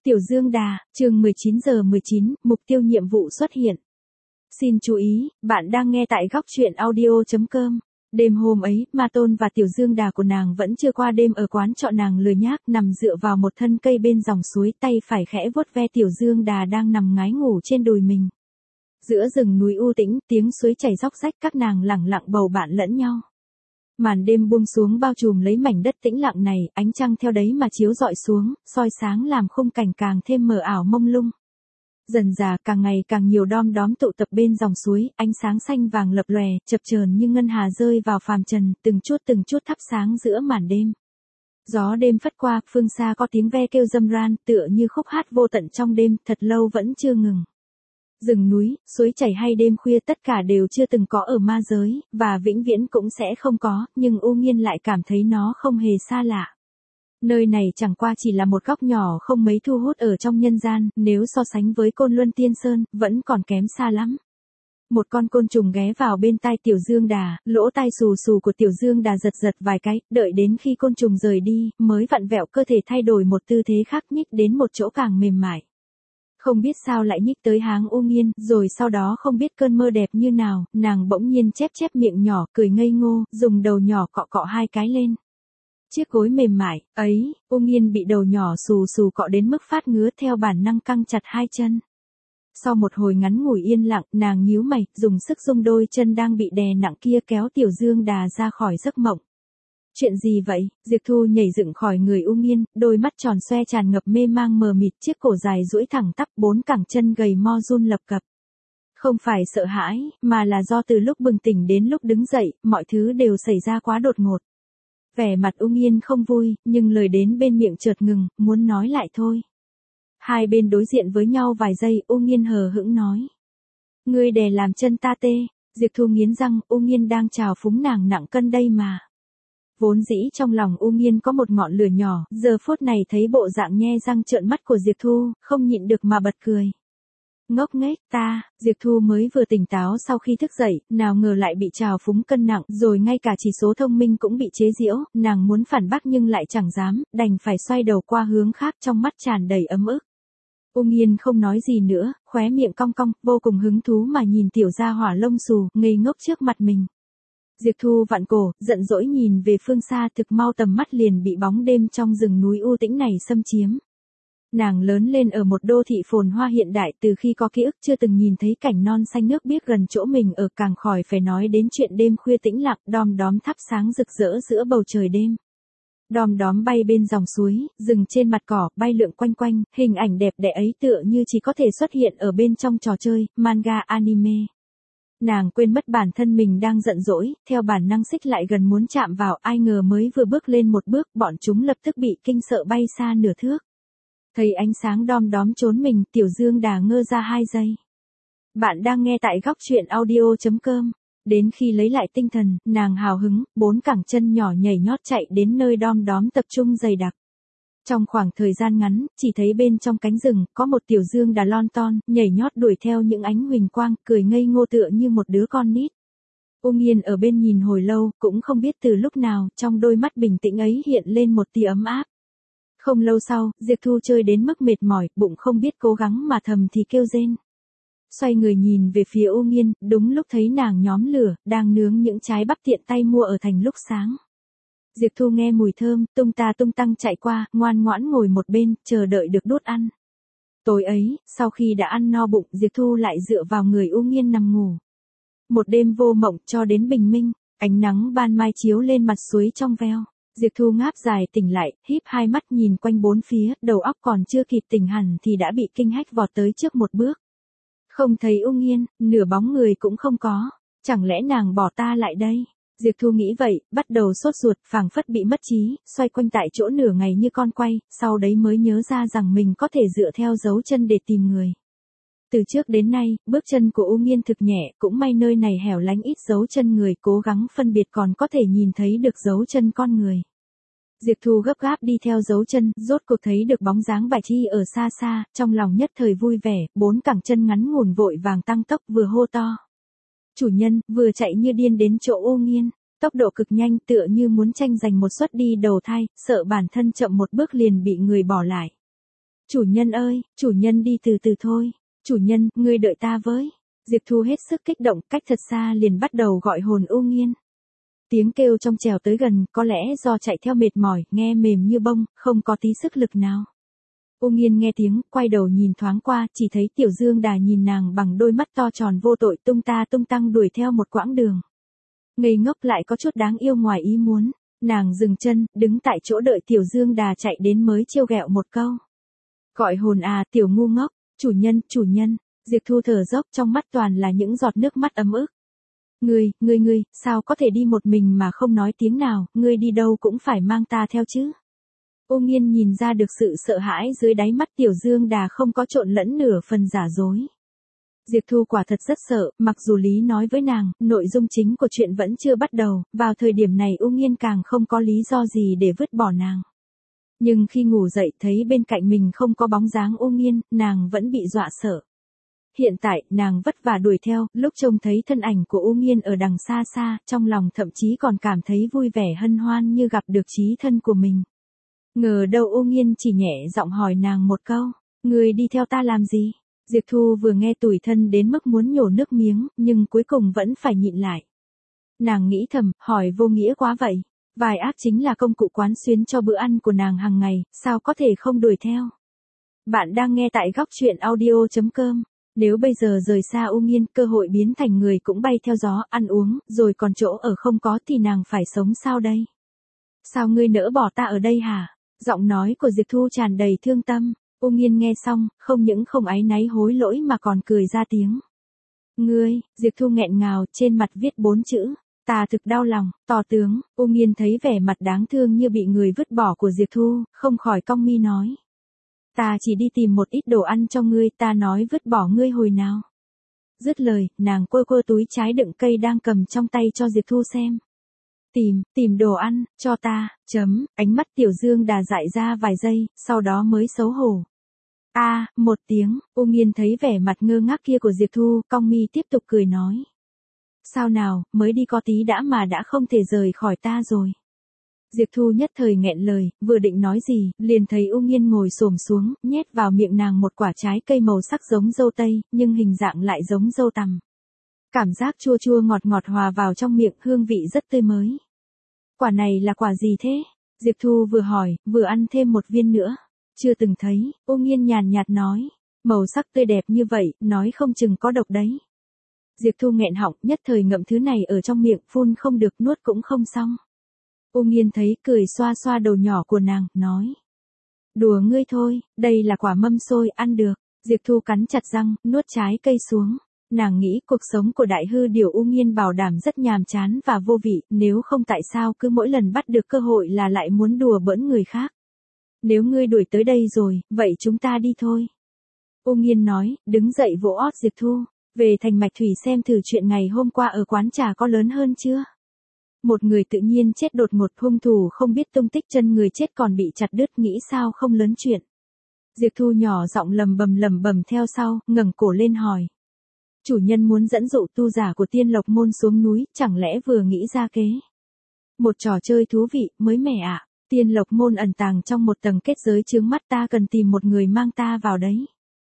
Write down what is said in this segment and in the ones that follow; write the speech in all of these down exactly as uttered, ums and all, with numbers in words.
Tiểu Dương Đà, chương mười chín giờ mười chín, mục tiêu nhiệm vụ xuất hiện. Xin chú ý, bạn đang nghe tại góc truyện audio chấm com. Đêm hôm ấy, Ma Tôn và Tiểu Dương Đà của nàng vẫn chưa qua đêm ở quán trọ. Nàng lười nhác nằm dựa vào một thân cây bên dòng suối, tay phải khẽ vuốt ve Tiểu Dương Đà đang nằm ngái ngủ trên đùi mình. Giữa rừng núi u tĩnh, tiếng suối chảy róc rách, các nàng lẳng lặng bầu bạn lẫn nhau. Màn đêm buông xuống bao trùm lấy mảnh đất tĩnh lặng này, ánh trăng theo đấy mà chiếu rọi xuống, soi sáng làm khung cảnh càng thêm mờ ảo mông lung. Dần dà càng ngày càng nhiều đom đóm tụ tập bên dòng suối, ánh sáng xanh vàng lập lòe, chập chờn như ngân hà rơi vào phàm trần, từng chút từng chút thắp sáng giữa màn đêm. Gió đêm phất qua, phương xa có tiếng ve kêu râm ran, tựa như khúc hát vô tận trong đêm, thật lâu vẫn chưa ngừng. Rừng núi, suối chảy hay đêm khuya tất cả đều chưa từng có ở ma giới, và vĩnh viễn cũng sẽ không có, nhưng U Nghiên lại cảm thấy nó không hề xa lạ. Nơi này chẳng qua chỉ là một góc nhỏ không mấy thu hút ở trong nhân gian, nếu so sánh với Côn Luân Tiên Sơn, vẫn còn kém xa lắm. Một con côn trùng ghé vào bên tai Tiểu Dương Đà, lỗ tai xù xù của Tiểu Dương Đà giật giật vài cái, đợi đến khi côn trùng rời đi, mới vặn vẹo cơ thể thay đổi một tư thế khác, nhích đến một chỗ càng mềm mại. Không biết sao lại nhích tới háng U Nghiên, rồi sau đó không biết cơn mơ đẹp như nào, nàng bỗng nhiên chép chép miệng nhỏ, cười ngây ngô, dùng đầu nhỏ cọ cọ hai cái lên. Chiếc gối mềm mại, ấy, U Nghiên bị đầu nhỏ xù xù cọ đến mức phát ngứa, theo bản năng căng chặt hai chân. Sau một hồi ngắn ngủi yên lặng, nàng nhíu mày, dùng sức rung đôi chân đang bị đè nặng kia kéo Tiểu Dương Đà ra khỏi giấc mộng. Chuyện gì vậy? Diệp Thu nhảy dựng khỏi người U Nghiên, đôi mắt tròn xoe tràn ngập mê mang mờ mịt, chiếc cổ dài duỗi thẳng tắp, bốn cẳng chân gầy mo run lập cập. Không phải sợ hãi, mà là do từ lúc bừng tỉnh đến lúc đứng dậy, mọi thứ đều xảy ra quá đột ngột. Vẻ mặt U Nghiên không vui, nhưng lời đến bên miệng chợt ngừng, muốn nói lại thôi. Hai bên đối diện với nhau vài giây, U Nghiên hờ hững nói: "Ngươi đè làm chân ta tê." Diệp Thu nghiến răng, U Nghiên đang trào phúng nàng nặng cân đây mà. Vốn dĩ trong lòng U Nghiên có một ngọn lửa nhỏ, giờ phút này thấy bộ dạng nhe răng trợn mắt của Diệp Thu, không nhịn được mà bật cười. Ngốc nghếch ta, Diệp Thu mới vừa tỉnh táo sau khi thức dậy, nào ngờ lại bị trào phúng cân nặng, rồi ngay cả chỉ số thông minh cũng bị chế giễu, nàng muốn phản bác nhưng lại chẳng dám, đành phải xoay đầu qua hướng khác, trong mắt tràn đầy ấm ức. U Nghiên không nói gì nữa, khóe miệng cong cong, vô cùng hứng thú mà nhìn tiểu gia hỏa lông xù, ngây ngốc trước mặt mình. Diệp Thu vặn cổ, giận dỗi nhìn về phương xa, thực mau tầm mắt liền bị bóng đêm trong rừng núi u tĩnh này xâm chiếm. Nàng lớn lên ở một đô thị phồn hoa hiện đại, từ khi có ký ức chưa từng nhìn thấy cảnh non xanh nước biếc gần chỗ mình ở, càng khỏi phải nói đến chuyện đêm khuya tĩnh lặng, đom đóm thắp sáng rực rỡ giữa bầu trời đêm. Đom đóm bay bên dòng suối, rừng trên mặt cỏ, bay lượn quanh quanh, hình ảnh đẹp đẽ ấy tựa như chỉ có thể xuất hiện ở bên trong trò chơi, manga anime. Nàng quên mất bản thân mình đang giận dỗi, theo bản năng xích lại gần muốn chạm vào, ai ngờ mới vừa bước lên một bước, bọn chúng lập tức bị kinh sợ bay xa nửa thước. Thấy ánh sáng đom đóm trốn mình, Tiểu Dương Đà ngơ ra hai giây. Bạn đang nghe tại góc truyện audio chấm com. Đến khi lấy lại tinh thần, nàng hào hứng, bốn cẳng chân nhỏ nhảy nhót chạy đến nơi đom đóm tập trung dày đặc. Trong khoảng thời gian ngắn, chỉ thấy bên trong cánh rừng, có một Tiểu Dương Đà lon ton, nhảy nhót đuổi theo những ánh huỳnh quang, cười ngây ngô tựa như một đứa con nít. U Nghiên ở bên nhìn hồi lâu, cũng không biết từ lúc nào, trong đôi mắt bình tĩnh ấy hiện lên một tia ấm áp. Không lâu sau, Diệp Thu chơi đến mức mệt mỏi, bụng không biết cố gắng mà thầm thì kêu rên. Xoay người nhìn về phía U Nghiên, đúng lúc thấy nàng nhóm lửa, đang nướng những trái bắp tiện tay mua ở thành lúc sáng. Diệp Thu nghe mùi thơm, tung ta tung tăng chạy qua, ngoan ngoãn ngồi một bên, chờ đợi được đút ăn. Tối ấy, sau khi đã ăn no bụng, Diệp Thu lại dựa vào người U Nghiên nằm ngủ. Một đêm vô mộng cho đến bình minh, ánh nắng ban mai chiếu lên mặt suối trong veo. Diệp Thu ngáp dài tỉnh lại, híp hai mắt nhìn quanh bốn phía, đầu óc còn chưa kịp tỉnh hẳn thì đã bị kinh hách vọt tới trước một bước. Không thấy U Nghiên, nửa bóng người cũng không có, chẳng lẽ nàng bỏ ta lại đây? Diệp Thu nghĩ vậy, bắt đầu sốt ruột, phảng phất bị mất trí, xoay quanh tại chỗ nửa ngày như con quay, sau đấy mới nhớ ra rằng mình có thể dựa theo dấu chân để tìm người. Từ trước đến nay, bước chân của U Nghiên thực nhẹ, cũng may nơi này hẻo lánh ít dấu chân người, cố gắng phân biệt còn có thể nhìn thấy được dấu chân con người. Diệp Thu gấp gáp đi theo dấu chân, rốt cuộc thấy được bóng dáng Bạch Chi ở xa xa, trong lòng nhất thời vui vẻ, bốn cẳng chân ngắn ngủn vội vàng tăng tốc vừa hô to. Chủ nhân, vừa chạy như điên đến chỗ U Nghiên, tốc độ cực nhanh tựa như muốn tranh giành một suất đi đầu thai, sợ bản thân chậm một bước liền bị người bỏ lại. Chủ nhân ơi, chủ nhân đi từ từ thôi. Chủ nhân, ngươi đợi ta với. Diệp Thu hết sức kích động, cách thật xa liền bắt đầu gọi hồn U Nghiên. Tiếng kêu trong trèo tới gần, có lẽ do chạy theo mệt mỏi, nghe mềm như bông, không có tí sức lực nào. U Nghiên nghe tiếng, quay đầu nhìn thoáng qua, chỉ thấy Tiểu Dương Đà nhìn nàng bằng đôi mắt to tròn vô tội tung ta tung tăng đuổi theo một quãng đường. Ngây ngốc lại có chút đáng yêu ngoài ý muốn, nàng dừng chân, đứng tại chỗ đợi Tiểu Dương Đà chạy đến mới trêu ghẹo một câu. Gọi hồn à, tiểu ngu ngốc, chủ nhân, chủ nhân. Diệp Thu thở dốc, trong mắt toàn là những giọt nước mắt ấm ức. Ngươi, ngươi ngươi, sao có thể đi một mình mà không nói tiếng nào, ngươi đi đâu cũng phải mang ta theo chứ. U Nghiên nhìn ra được sự sợ hãi dưới đáy mắt Tiểu Dương Đà không có trộn lẫn nửa phần giả dối. Diệp Thu quả thật rất sợ, mặc dù Lý nói với nàng, nội dung chính của chuyện vẫn chưa bắt đầu, vào thời điểm này U Nghiên càng không có lý do gì để vứt bỏ nàng. Nhưng khi ngủ dậy thấy bên cạnh mình không có bóng dáng U Nghiên, nàng vẫn bị dọa sợ. Hiện tại, nàng vất vả đuổi theo, lúc trông thấy thân ảnh của U Nghiên ở đằng xa xa, trong lòng thậm chí còn cảm thấy vui vẻ hân hoan như gặp được chí thân của mình. Ngờ đâu U Nghiên chỉ nhẹ giọng hỏi nàng một câu, ngươi đi theo ta làm gì? Diệp Thu vừa nghe tủi thân đến mức muốn nhổ nước miếng, nhưng cuối cùng vẫn phải nhịn lại. Nàng nghĩ thầm, hỏi vô nghĩa quá vậy. Vài ác chính là công cụ quán xuyến cho bữa ăn của nàng hàng ngày, sao có thể không đuổi theo? Bạn đang nghe tại góc truyện audio chấm com. Nếu bây giờ rời xa U Nghiên, cơ hội biến thành người cũng bay theo gió, ăn uống, rồi còn chỗ ở không có thì nàng phải sống sao đây? Sao ngươi nỡ bỏ ta ở đây hả? Giọng nói của Diệp Thu tràn đầy thương tâm. U Nghiên nghe xong, không những không áy náy hối lỗi mà còn cười ra tiếng. Ngươi, Diệp Thu nghẹn ngào, trên mặt viết bốn chữ. Ta thực đau lòng, tỏ tướng. U Nghiên thấy vẻ mặt đáng thương như bị người vứt bỏ của Diệp Thu, không khỏi cong mi nói. Ta chỉ đi tìm một ít đồ ăn cho ngươi, ta nói vứt bỏ ngươi hồi nào. Dứt lời, nàng quơ quơ túi trái đựng cây đang cầm trong tay cho Diệp Thu xem. Tìm, tìm đồ ăn, cho ta, chấm, ánh mắt Tiểu Dương Đà dại ra vài giây, sau đó mới xấu hổ. A, à, một tiếng, U Nghiên thấy vẻ mặt ngơ ngác kia của Diệp Thu, cong mi tiếp tục cười nói. Sao nào, mới đi có tí đã mà đã không thể rời khỏi ta rồi. Diệp Thu nhất thời nghẹn lời, vừa định nói gì, liền thấy U Nghiên ngồi xổm xuống, nhét vào miệng nàng một quả trái cây màu sắc giống dâu tây, nhưng hình dạng lại giống dâu tằm. Cảm giác chua chua ngọt ngọt hòa vào trong miệng, hương vị rất tươi mới. Quả này là quả gì thế? Diệp Thu vừa hỏi, vừa ăn thêm một viên nữa. Chưa từng thấy, U Nghiên nhàn nhạt nói. Màu sắc tươi đẹp như vậy, nói không chừng có độc đấy. Diệp Thu nghẹn họng, nhất thời ngậm thứ này ở trong miệng, phun không được, nuốt cũng không xong. U Nghiên thấy, cười xoa xoa đầu nhỏ của nàng, nói. Đùa ngươi thôi, đây là quả mâm xôi, ăn được. Diệp Thu cắn chặt răng, nuốt trái cây xuống. Nàng nghĩ cuộc sống của đại hư điều U Nghiên bảo đảm rất nhàm chán và vô vị, nếu không tại sao cứ mỗi lần bắt được cơ hội là lại muốn đùa bỡn người khác. Nếu ngươi đuổi tới đây rồi, vậy chúng ta đi thôi. U Nghiên nói, đứng dậy vỗ ót Diệp Thu. Về thành Mạch Thủy xem thử chuyện ngày hôm qua ở quán trà có lớn hơn chưa? Một người tự nhiên chết đột ngột, hung thủ không biết tung tích, chân người chết còn bị chặt đứt, nghĩ sao không lớn chuyện. Diệp Thu nhỏ giọng lầm bầm lầm bầm theo sau, ngẩng cổ lên hỏi. Chủ nhân muốn dẫn dụ tu giả của Tiên Lộc Môn xuống núi, chẳng lẽ vừa nghĩ ra kế? Một trò chơi thú vị, mới mẻ ạ. À? Tiên Lộc Môn ẩn tàng trong một tầng kết giới chướng mắt, ta cần tìm một người mang ta vào đấy.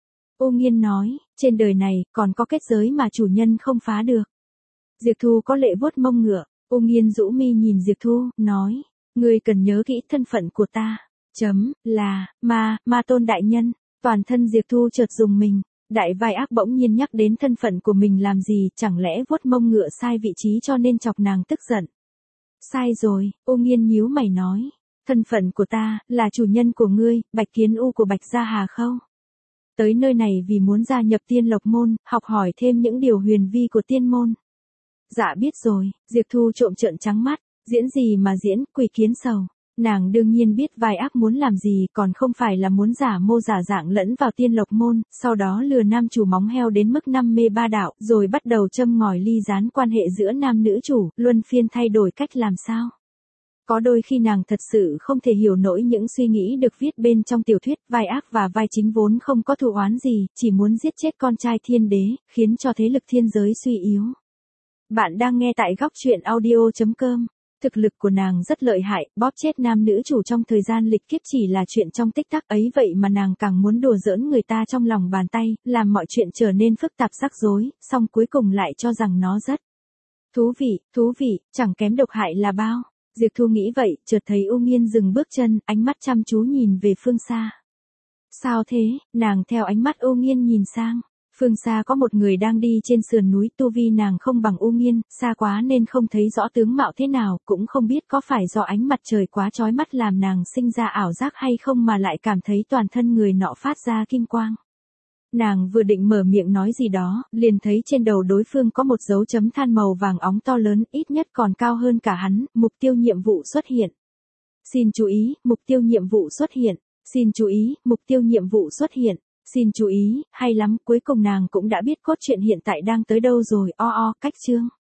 U Nghiên nói, trên đời này, còn có kết giới mà chủ nhân không phá được. Diệp Thu có lệ vuốt mông ngựa. U Nghiên rũ mi nhìn Diệp Thu, nói, ngươi cần nhớ kỹ thân phận của ta. Chấm, là, ma, ma tôn đại nhân. Toàn thân Diệp Thu chợt rùng mình. Đại vai ác bỗng nhiên nhắc đến thân phận của mình làm gì, chẳng lẽ vuốt mông ngựa sai vị trí cho nên chọc nàng tức giận. Sai rồi, U Nghiên nhíu mày nói. Thân phận của ta, là chủ nhân của ngươi, Bạch Kiến U của Bạch Gia Hà Khâu. Tới nơi này vì muốn gia nhập Tiên Lộc Môn, học hỏi thêm những điều huyền vi của tiên môn. Dạ biết rồi, Diệp Thu trộm trợn trắng mắt, diễn gì mà diễn, quỷ kiến sầu. Nàng đương nhiên biết vai ác muốn làm gì, còn không phải là muốn giả mô giả dạng lẫn vào Tiên Lộc Môn, sau đó lừa nam chủ móng heo đến mức năm mê ba đạo, rồi bắt đầu châm ngòi ly gián quan hệ giữa nam nữ chủ, luân phiên thay đổi cách làm sao. Có đôi khi nàng thật sự không thể hiểu nổi những suy nghĩ được viết bên trong tiểu thuyết, vai ác và vai chính vốn không có thù oán gì, chỉ muốn giết chết con trai thiên đế, khiến cho thế lực thiên giới suy yếu. Bạn đang nghe tại góc truyện audio chấm com. Thực lực của nàng rất lợi hại, bóp chết nam nữ chủ trong thời gian lịch kiếp chỉ là chuyện trong tích tắc ấy, vậy mà nàng càng muốn đùa giỡn người ta trong lòng bàn tay, làm mọi chuyện trở nên phức tạp rắc rối, xong cuối cùng lại cho rằng nó rất thú vị, thú vị, chẳng kém độc hại là bao. Diệp Thu nghĩ vậy, chợt thấy U Nghiên dừng bước chân, ánh mắt chăm chú nhìn về phương xa. Sao thế? Nàng theo ánh mắt U Nghiên nhìn sang. Phương xa có một người đang đi trên sườn núi, tu vi nàng không bằng U Nghiên, xa quá nên không thấy rõ tướng mạo thế nào, cũng không biết có phải do ánh mặt trời quá chói mắt làm nàng sinh ra ảo giác hay không mà lại cảm thấy toàn thân người nọ phát ra kim quang. Nàng vừa định mở miệng nói gì đó, liền thấy trên đầu đối phương có một dấu chấm than màu vàng óng to lớn, ít nhất còn cao hơn cả hắn, mục tiêu nhiệm vụ xuất hiện. Xin chú ý, mục tiêu nhiệm vụ xuất hiện. Xin chú ý, mục tiêu nhiệm vụ xuất hiện. Xin chú ý, hay lắm, cuối cùng nàng cũng đã biết cốt truyện hiện tại đang tới đâu rồi, o o, cách chương.